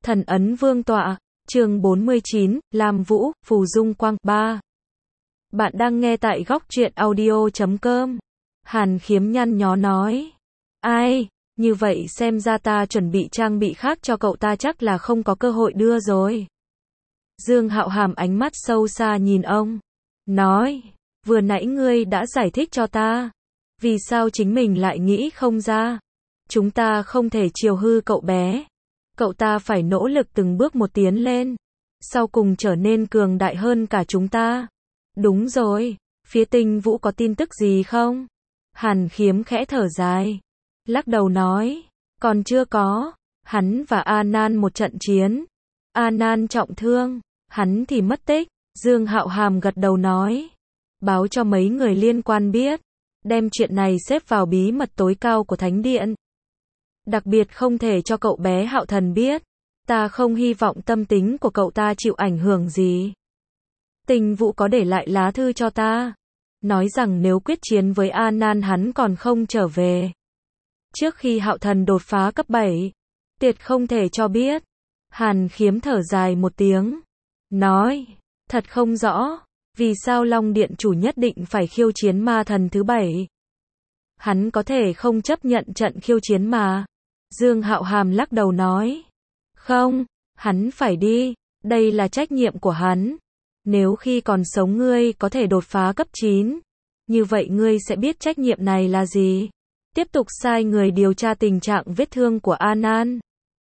Thần ấn vương tọa, chương 49, Lam Vũ, Phù Dung Quang, 3. Bạn đang nghe tại góc truyện audio.com. Hàn Khiếm nhăn nhó nói. Ai, như vậy xem ra ta chuẩn bị trang bị khác cho cậu ta chắc là không có cơ hội đưa rồi. Dương Hạo Hàm ánh mắt sâu xa nhìn ông. Nói, vừa nãy ngươi đã giải thích cho ta. Vì sao chính mình lại nghĩ không ra? Chúng ta không thể chiều hư cậu bé. Cậu ta phải nỗ lực từng bước một tiến lên. Sau cùng trở nên cường đại hơn cả chúng ta. Đúng rồi, phía Tinh Vũ có tin tức gì không? Hàn Khiếm khẽ thở dài. Lắc đầu nói, còn chưa có. Hắn và A Nan một trận chiến. A Nan trọng thương, hắn thì mất tích. Dương Hạo Hàm gật đầu nói. Báo cho mấy người liên quan biết. Đem chuyện này xếp vào bí mật tối cao của Thánh Điện. Đặc biệt không thể cho cậu bé Hạo Thần biết. Ta không hy vọng tâm tính của cậu ta chịu ảnh hưởng gì. Tinh Vũ có để lại lá thư cho ta. Nói rằng nếu quyết chiến với A Nan hắn còn không trở về. Trước khi Hạo Thần đột phá cấp 7. Tuyệt không thể cho biết. Hàn Khiếm thở dài một tiếng. Nói, thật không rõ. Vì sao Long Điện chủ nhất định phải khiêu chiến ma thần thứ 7? Hắn có thể không chấp nhận trận khiêu chiến mà. Dương Hạo Hàm lắc đầu nói. Không, hắn phải đi. Đây là trách nhiệm của hắn. Nếu khi còn sống ngươi có thể đột phá cấp 9. Như vậy ngươi sẽ biết trách nhiệm này là gì. Tiếp tục sai người điều tra tình trạng vết thương của A Nan.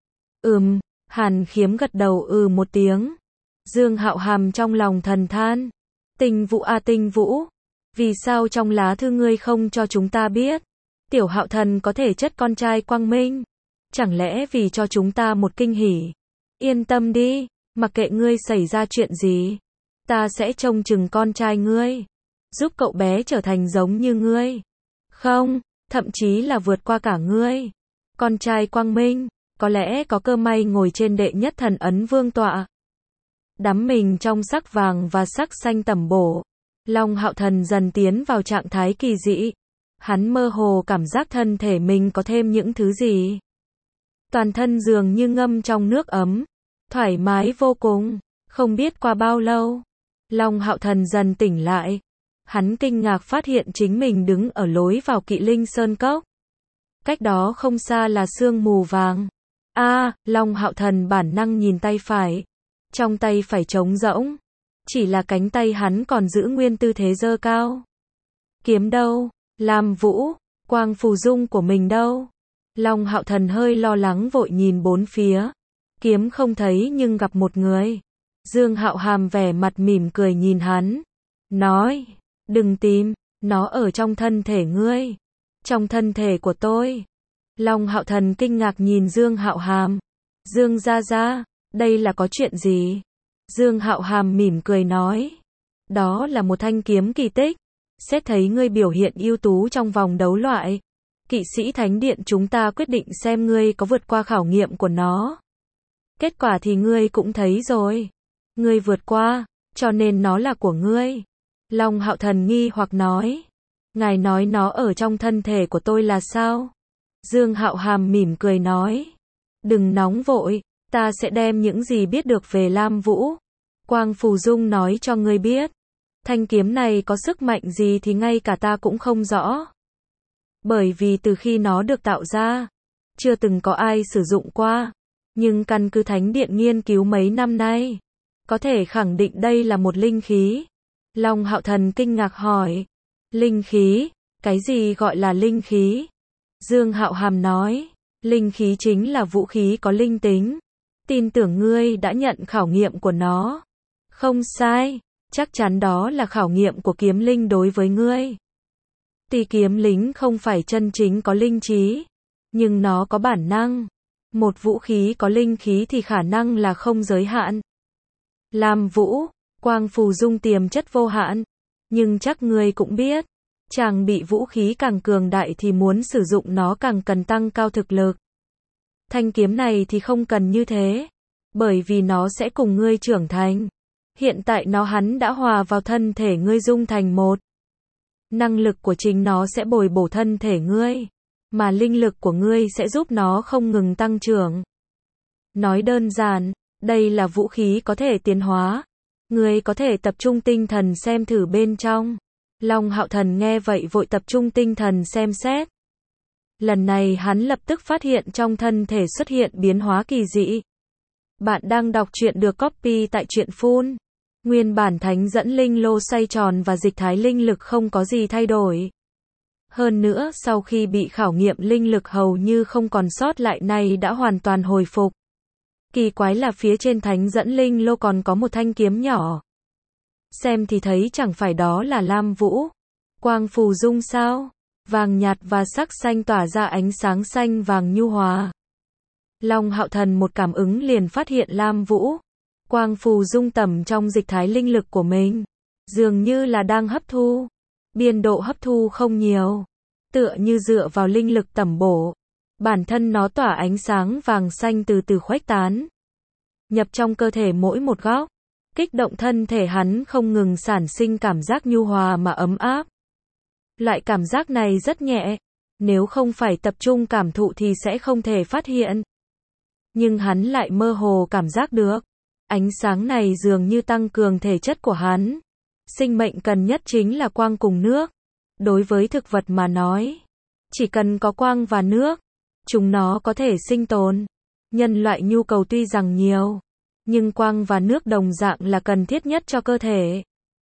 Hàn Khiếm gật đầu một tiếng. Dương Hạo Hàm trong lòng thầm than. Tinh Vũ a Tinh Vũ. Vì sao trong lá thư ngươi không cho chúng ta biết? Tiểu Hạo Thần có thể chất con trai Quang Minh. Chẳng lẽ vì cho chúng ta một kinh hỉ? Yên tâm đi, mặc kệ ngươi xảy ra chuyện gì. Ta sẽ trông chừng con trai ngươi. Giúp cậu bé trở thành giống như ngươi. Không, thậm chí là vượt qua cả ngươi. Con trai Quang Minh, có lẽ có cơ may ngồi trên đệ nhất thần ấn vương tọa. Đắm mình trong sắc vàng và sắc xanh tẩm bổ. Long Hạo Thần dần tiến vào trạng thái kỳ dị. Hắn mơ hồ cảm giác thân thể mình có thêm những thứ gì. Toàn thân dường như ngâm trong nước ấm. Thoải mái vô cùng. Không biết qua bao lâu. Long Hạo Thần dần tỉnh lại. Hắn kinh ngạc phát hiện chính mình đứng ở lối vào Kỵ Linh Sơn Cốc. Cách đó không xa là sương mù vàng. Long Hạo Thần bản năng nhìn tay phải. Trong tay phải trống rỗng. Chỉ là cánh tay hắn còn giữ nguyên tư thế giơ cao. Kiếm đâu? Lam Vũ, Quang Phù Dung của mình đâu? Long Hạo Thần hơi lo lắng vội nhìn bốn phía. Kiếm không thấy nhưng gặp một người. Dương Hạo Hàm vẻ mặt mỉm cười nhìn hắn. Nói, đừng tìm, nó ở trong thân thể ngươi. Trong thân thể của tôi. Long Hạo Thần kinh ngạc nhìn Dương Hạo Hàm. Dương gia gia, đây là có chuyện gì? Dương Hạo Hàm mỉm cười nói. Đó là một thanh kiếm kỳ tích. Xét thấy ngươi biểu hiện ưu tú trong vòng đấu loại. Kỵ sĩ Thánh Điện chúng ta quyết định xem ngươi có vượt qua khảo nghiệm của nó. Kết quả thì ngươi cũng thấy rồi. Ngươi vượt qua, cho nên nó là của ngươi. Long Hạo Thần nghi hoặc nói. Ngài nói nó ở trong thân thể của tôi là sao? Dương Hạo Hàm mỉm cười nói. Đừng nóng vội, ta sẽ đem những gì biết được về Lam Vũ. Quang Phù Dung nói cho ngươi biết. Thanh kiếm này có sức mạnh gì thì ngay cả ta cũng không rõ. Bởi vì từ khi nó được tạo ra, chưa từng có ai sử dụng qua. Nhưng căn cứ Thánh Điện nghiên cứu mấy năm nay, có thể khẳng định đây là một linh khí. Long Hạo Thần kinh ngạc hỏi. Linh khí? Cái gì gọi là linh khí? Dương Hạo Hàm nói. Linh khí chính là vũ khí có linh tính. Tin tưởng ngươi đã nhận khảo nghiệm của nó. Không sai, chắc chắn đó là khảo nghiệm của kiếm linh đối với ngươi. Tuy kiếm lính không phải chân chính có linh trí, nhưng nó có bản năng. Một vũ khí có linh khí thì khả năng là không giới hạn. Lam Vũ, Quang Phù Dung tiềm chất vô hạn. Nhưng chắc ngươi cũng biết, chàng bị vũ khí càng cường đại thì muốn sử dụng nó càng cần tăng cao thực lực. Thanh kiếm này thì không cần như thế. Bởi vì nó sẽ cùng ngươi trưởng thành. Hiện tại hắn đã hòa vào thân thể ngươi dung thành một. Năng lực của chính nó sẽ bồi bổ thân thể ngươi. Mà linh lực của ngươi sẽ giúp nó không ngừng tăng trưởng. Nói đơn giản, đây là vũ khí có thể tiến hóa. Ngươi có thể tập trung tinh thần xem thử bên trong. Long Hạo Thần nghe vậy vội tập trung tinh thần xem xét. Lần này hắn lập tức phát hiện trong thân thể xuất hiện biến hóa kỳ dị. Bạn đang đọc truyện được copy tại truyện Phun. Nguyên bản thánh dẫn linh lô xoay tròn và dịch thái linh lực không có gì thay đổi. Hơn nữa sau khi bị khảo nghiệm linh lực hầu như không còn sót lại này đã hoàn toàn hồi phục. Kỳ quái là phía trên thánh dẫn linh lô còn có một thanh kiếm nhỏ. Xem thì thấy chẳng phải đó là lam vũ. Quang phù dung sao? Vàng nhạt và sắc xanh tỏa ra ánh sáng xanh vàng nhu hòa. Long Hạo Thần một cảm ứng liền phát hiện lam vũ. Quang phù dung tẩm trong dịch thái linh lực của mình. Dường như là đang hấp thu. Biên độ hấp thu không nhiều. Tựa như dựa vào linh lực tẩm bổ. Bản thân nó tỏa ánh sáng vàng xanh từ từ khuếch tán. Nhập trong cơ thể mỗi một góc. Kích động thân thể hắn không ngừng sản sinh cảm giác nhu hòa mà ấm áp. Loại cảm giác này rất nhẹ. Nếu không phải tập trung cảm thụ thì sẽ không thể phát hiện. Nhưng hắn lại mơ hồ cảm giác được. Ánh sáng này dường như tăng cường thể chất của hắn. Sinh mệnh cần nhất chính là quang cùng nước. Đối với thực vật mà nói, chỉ cần có quang và nước, chúng nó có thể sinh tồn. Nhân loại nhu cầu tuy rằng nhiều, nhưng quang và nước đồng dạng là cần thiết nhất cho cơ thể.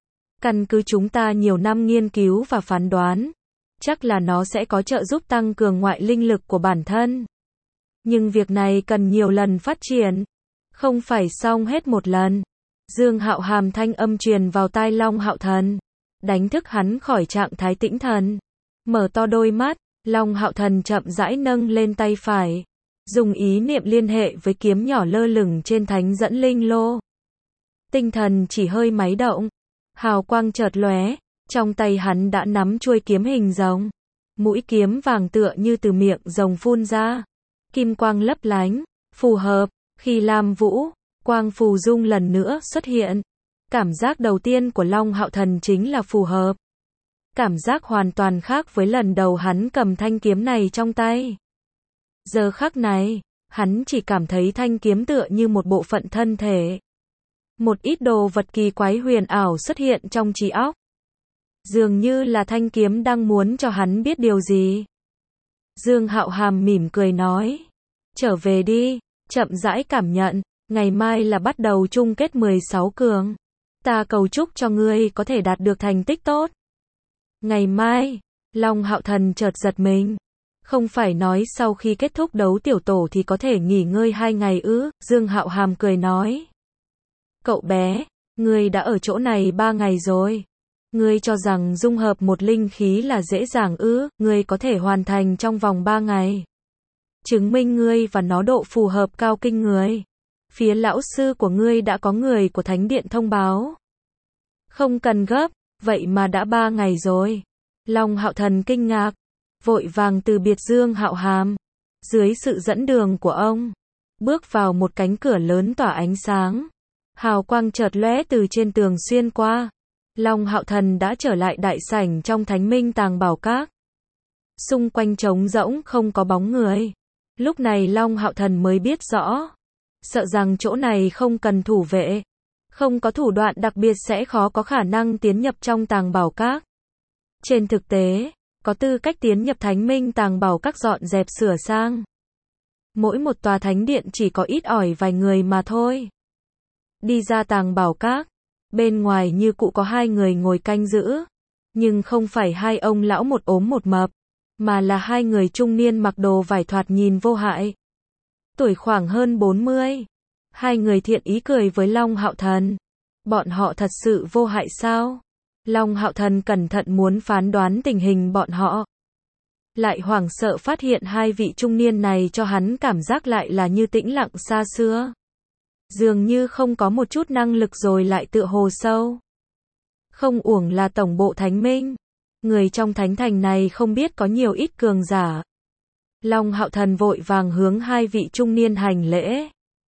Căn cứ chúng ta nhiều năm nghiên cứu và phán đoán, chắc là nó sẽ có trợ giúp tăng cường ngoại linh lực của bản thân. Nhưng việc này cần nhiều lần phát triển, không phải xong hết một lần. Dương Hạo Hàm thanh âm truyền vào tai Long Hạo Thần, đánh thức hắn khỏi trạng thái tĩnh thần. Mở to đôi mắt, Long Hạo Thần chậm rãi nâng lên tay phải, dùng ý niệm liên hệ với kiếm nhỏ lơ lửng trên thánh dẫn linh lô. Tinh thần chỉ hơi máy động, hào quang chợt lóe, trong tay hắn đã nắm chuôi kiếm hình rồng. Mũi kiếm vàng tựa như từ miệng rồng phun ra, kim quang lấp lánh, phù hợp. Khi lam vũ, quang phù dung lần nữa xuất hiện, cảm giác đầu tiên của Long Hạo Thần chính là phù hợp. Cảm giác hoàn toàn khác với lần đầu hắn cầm thanh kiếm này trong tay. Giờ khắc này, hắn chỉ cảm thấy thanh kiếm tựa như một bộ phận thân thể. Một ít đồ vật kỳ quái huyền ảo xuất hiện trong trí óc. Dường như là thanh kiếm đang muốn cho hắn biết điều gì. Dương Hạo Hàm mỉm cười nói, trở về đi, chậm rãi cảm nhận, ngày mai là bắt đầu chung kết 16 cường. Ta cầu chúc cho ngươi có thể đạt được thành tích tốt. Ngày mai, Long Hạo Thần chợt giật mình. Không phải nói sau khi kết thúc đấu tiểu tổ thì có thể nghỉ ngơi 2 ngày ư? Dương Hạo Hàm cười nói. Cậu bé, ngươi đã ở chỗ này 3 ngày rồi. Ngươi cho rằng dung hợp một linh khí là dễ dàng ư? Ngươi có thể hoàn thành trong vòng 3 ngày. Chứng minh ngươi và nó độ phù hợp cao kinh người. Phía lão sư của ngươi đã có người của Thánh Điện thông báo. Không cần gấp, vậy mà đã 3 ngày rồi. Long Hạo Thần kinh ngạc, vội vàng từ biệt Dương Hạo Hàm. Dưới sự dẫn đường của ông, bước vào một cánh cửa lớn tỏa ánh sáng. Hào quang chợt lóe từ trên tường xuyên qua. Long Hạo Thần đã trở lại đại sảnh trong Thánh Minh Tàng Bảo Các. Xung quanh trống rỗng không có bóng người. Lúc này Long Hạo Thần mới biết rõ, sợ rằng chỗ này không cần thủ vệ, không có thủ đoạn đặc biệt sẽ khó có khả năng tiến nhập trong Tàng Bảo Các. Trên thực tế, có tư cách tiến nhập Thánh Minh Tàng Bảo Các dọn dẹp sửa sang. Mỗi một tòa thánh điện chỉ có ít ỏi vài người mà thôi. Đi ra Tàng Bảo Các, bên ngoài như cũ có 2 người ngồi canh giữ, nhưng không phải 2 ông lão một ốm một mập, mà là 2 người trung niên mặc đồ vải thoạt nhìn vô hại. Tuổi khoảng hơn 40. 2 người thiện ý cười với Long Hạo Thần. Bọn họ thật sự vô hại sao? Long Hạo Thần cẩn thận muốn phán đoán tình hình bọn họ. Lại hoảng sợ phát hiện 2 vị trung niên này cho hắn cảm giác lại là như tĩnh lặng xa xưa. Dường như không có một chút năng lực rồi lại tựa hồ sâu. Không uổng là tổng bộ Thánh Minh. Người trong thánh thành này không biết có nhiều ít cường giả. Long Hạo Thần vội vàng hướng 2 vị trung niên hành lễ.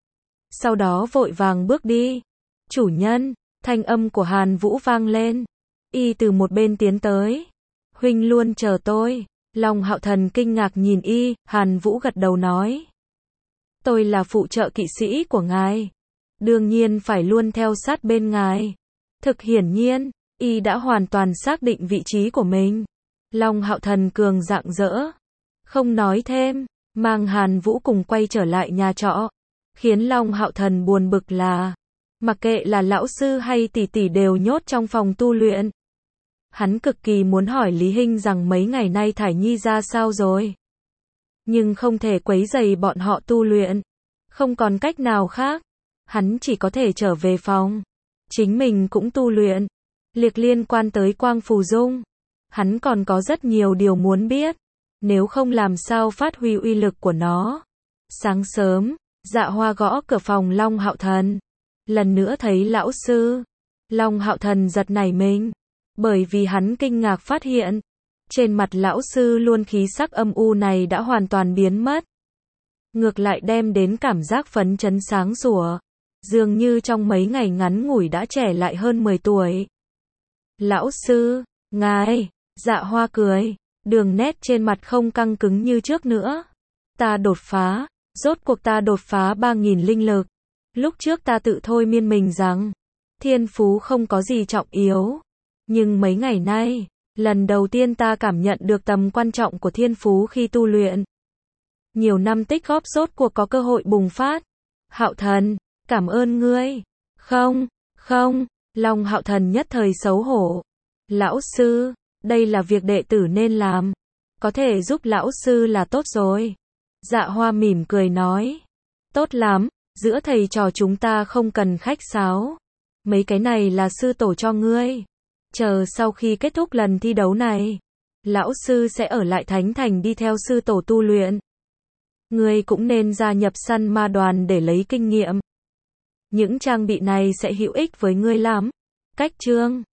Sau đó vội vàng bước đi. Chủ nhân, thanh âm của Hàn Vũ vang lên. Y từ một bên tiến tới. Huynh luôn chờ tôi. Long Hạo Thần kinh ngạc nhìn y, Hàn Vũ gật đầu nói. Tôi là phụ trợ kỵ sĩ của ngài. Đương nhiên phải luôn theo sát bên ngài. Thực hiển nhiên, y đã hoàn toàn xác định vị trí của mình. Long Hạo Thần cường rạng rỡ. Không nói thêm, mang Hàn Vũ cùng quay trở lại nhà trọ. Khiến Long Hạo Thần buồn bực là, mặc kệ là lão sư hay tỷ tỷ đều nhốt trong phòng tu luyện. Hắn cực kỳ muốn hỏi Lý Hinh rằng mấy ngày nay Thải Nhi ra sao rồi. Nhưng không thể quấy rầy bọn họ tu luyện. Không còn cách nào khác. Hắn chỉ có thể trở về phòng. Chính mình cũng tu luyện. Liên quan tới Quang Phù Dung. Hắn còn có rất nhiều điều muốn biết. Nếu không làm sao phát huy uy lực của nó. Sáng sớm, Dạ Hoa gõ cửa phòng Long Hạo Thần. Lần nữa thấy lão sư. Long Hạo Thần giật nảy mình. Bởi vì hắn kinh ngạc phát hiện. Trên mặt lão sư luôn khí sắc âm u này đã hoàn toàn biến mất. Ngược lại đem đến cảm giác phấn chấn sáng sủa. Dường như trong mấy ngày ngắn ngủi đã trẻ lại hơn 10 tuổi. Lão sư, ngài, Dạ Hoa cười. Đường nét trên mặt không căng cứng như trước nữa. Ta đột phá. Rốt cuộc ta đột phá 3.000 linh lực. Lúc trước ta tự thôi miên mình rằng, thiên phú không có gì trọng yếu. Nhưng mấy ngày nay, lần đầu tiên ta cảm nhận được tầm quan trọng của thiên phú khi tu luyện. Nhiều năm tích góp rốt cuộc có cơ hội bùng phát. Hạo Thần, cảm ơn ngươi. Không, Long Hạo Thần nhất thời xấu hổ. Lão sư, đây là việc đệ tử nên làm. Có thể giúp lão sư là tốt rồi. Dạ Hoa mỉm cười nói. Tốt lắm, giữa thầy trò chúng ta không cần khách sáo. Mấy cái này là sư tổ cho ngươi. Chờ sau khi kết thúc lần thi đấu này, lão sư sẽ ở lại Thánh Thành đi theo sư tổ tu luyện. Ngươi cũng nên gia nhập săn ma đoàn để lấy kinh nghiệm. Những trang bị này sẽ hữu ích với ngươi lắm. Cách chương